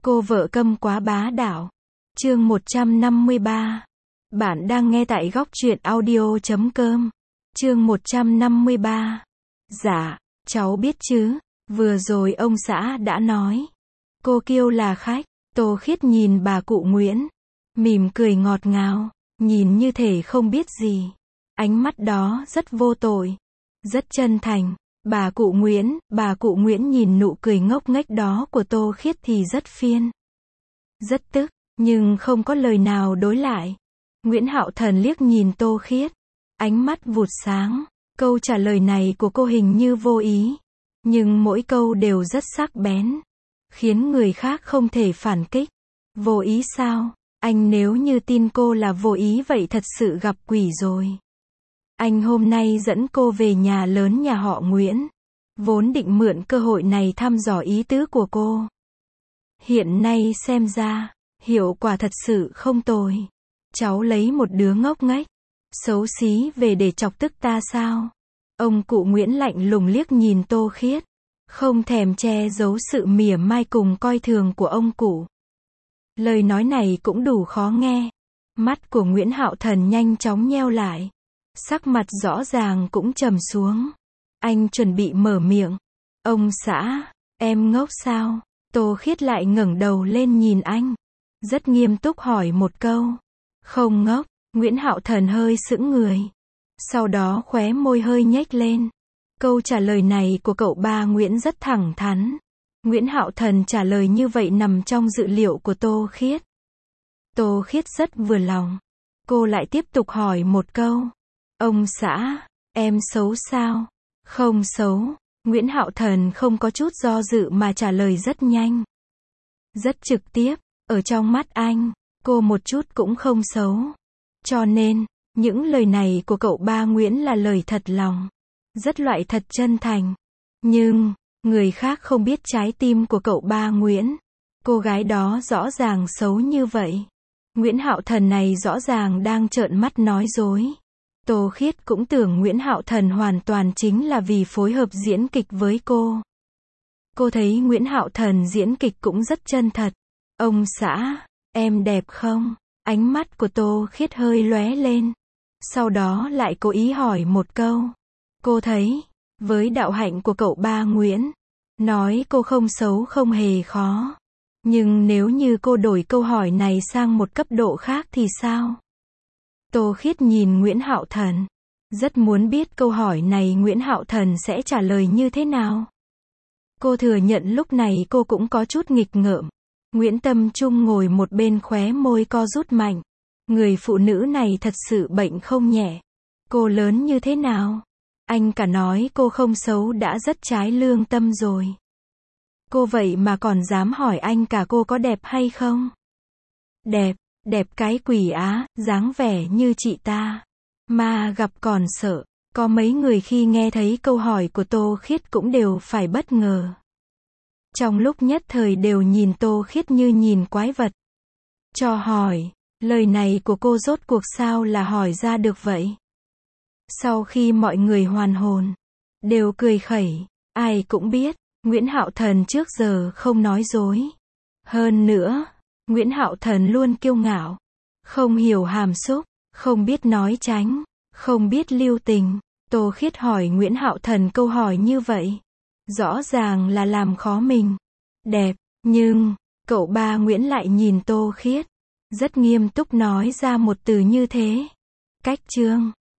Cô vợ câm quá bá đạo. Chương 153. Bạn đang nghe tại góc truyện audio.com. Chương 153. Dạ, cháu biết chứ, vừa rồi ông xã đã nói. Cô Kiêu là khách. Tô Khiết nhìn bà cụ Nguyễn, mỉm cười ngọt ngào, nhìn như thể không biết gì. Ánh mắt đó rất vô tội, rất chân thành. Bà cụ Nguyễn nhìn nụ cười ngốc nghếch đó của Tô Khiết thì rất phiền, rất tức, nhưng không có lời nào đối lại. Nguyễn Hạo Thần liếc nhìn Tô Khiết, ánh mắt vụt sáng. Câu trả lời này của cô hình như vô ý, nhưng mỗi câu đều rất sắc bén, khiến người khác không thể phản kích. Vô ý sao? Anh nếu như tin cô là vô ý vậy thật sự gặp quỷ rồi. Anh hôm nay dẫn cô về nhà lớn nhà họ Nguyễn, vốn định mượn cơ hội này thăm dò ý tứ của cô. Hiện nay xem ra, hiệu quả thật sự không tồi. Cháu lấy một đứa ngốc nghếch, xấu xí về để chọc tức ta sao? Ông cụ Nguyễn lạnh lùng liếc nhìn Tô Khiết, không thèm che giấu sự mỉa mai cùng coi thường của ông cụ. Lời nói này cũng đủ khó nghe. Mắt của Nguyễn Hạo Thần nhanh chóng nheo lại, sắc mặt rõ ràng cũng trầm xuống. Anh chuẩn bị mở miệng. Ông xã, em ngốc sao? Tô Khiết lại ngẩng đầu lên nhìn anh, rất nghiêm túc hỏi một câu. Không ngốc. Nguyễn Hạo Thần hơi sững người, sau đó khóe môi hơi nhếch lên. Câu trả lời này của cậu ba Nguyễn rất thẳng thắn. Nguyễn Hạo Thần trả lời như vậy nằm trong dự liệu của Tô Khiết. Tô Khiết rất vừa lòng. Cô lại tiếp tục hỏi một câu. Ông xã, em xấu sao? Không xấu. Nguyễn Hạo Thần không có chút do dự mà trả lời rất nhanh, rất trực tiếp. Ở trong mắt anh, cô một chút cũng không xấu. Cho nên, những lời này của cậu ba Nguyễn là lời thật lòng, rất loại thật chân thành. Nhưng, người khác không biết trái tim của cậu ba Nguyễn. Cô gái đó rõ ràng xấu như vậy. Nguyễn Hạo Thần này rõ ràng đang trợn mắt nói dối. Tô Khiết cũng tưởng Nguyễn Hạo Thần hoàn toàn chính là vì phối hợp diễn kịch với cô. Cô thấy Nguyễn Hạo Thần diễn kịch cũng rất chân thật. Ông xã, em đẹp không? Ánh mắt của Tô Khiết hơi lóe lên. Sau đó lại cố ý hỏi một câu. Cô thấy, với đạo hạnh của cậu ba Nguyễn, nói cô không xấu không hề khó. Nhưng nếu như cô đổi câu hỏi này sang một cấp độ khác thì sao? Tô Khiết nhìn Nguyễn Hạo Thần, rất muốn biết câu hỏi này Nguyễn Hạo Thần sẽ trả lời như thế nào. Cô thừa nhận lúc này cô cũng có chút nghịch ngợm. Nguyễn Tâm Trung ngồi một bên khóe môi co rút mạnh. Người phụ nữ này thật sự bệnh không nhẹ. Cô lớn như thế nào? Anh cả nói cô không xấu đã rất trái lương tâm rồi. Cô vậy mà còn dám hỏi anh cả cô có đẹp hay không? Đẹp, đẹp cái quỷ á, dáng vẻ như chị ta. Mà gặp còn sợ. Có mấy người khi nghe thấy câu hỏi của Tô Khiết cũng đều phải bất ngờ. Trong lúc nhất thời đều nhìn Tô Khiết như nhìn quái vật. Cho hỏi, lời này của cô rốt cuộc sao là hỏi ra được vậy? Sau khi mọi người hoàn hồn, đều cười khẩy, ai cũng biết, Nguyễn Hạo Thần trước giờ không nói dối. Hơn nữa, Nguyễn Hạo Thần luôn kiêu ngạo, không hiểu hàm xúc, không biết nói tránh, không biết lưu tình. Tô Khiết hỏi Nguyễn Hạo Thần câu hỏi như vậy, rõ ràng là làm khó mình. Đẹp, nhưng, cậu ba Nguyễn lại nhìn Tô Khiết, rất nghiêm túc nói ra một từ như thế. Cách chương.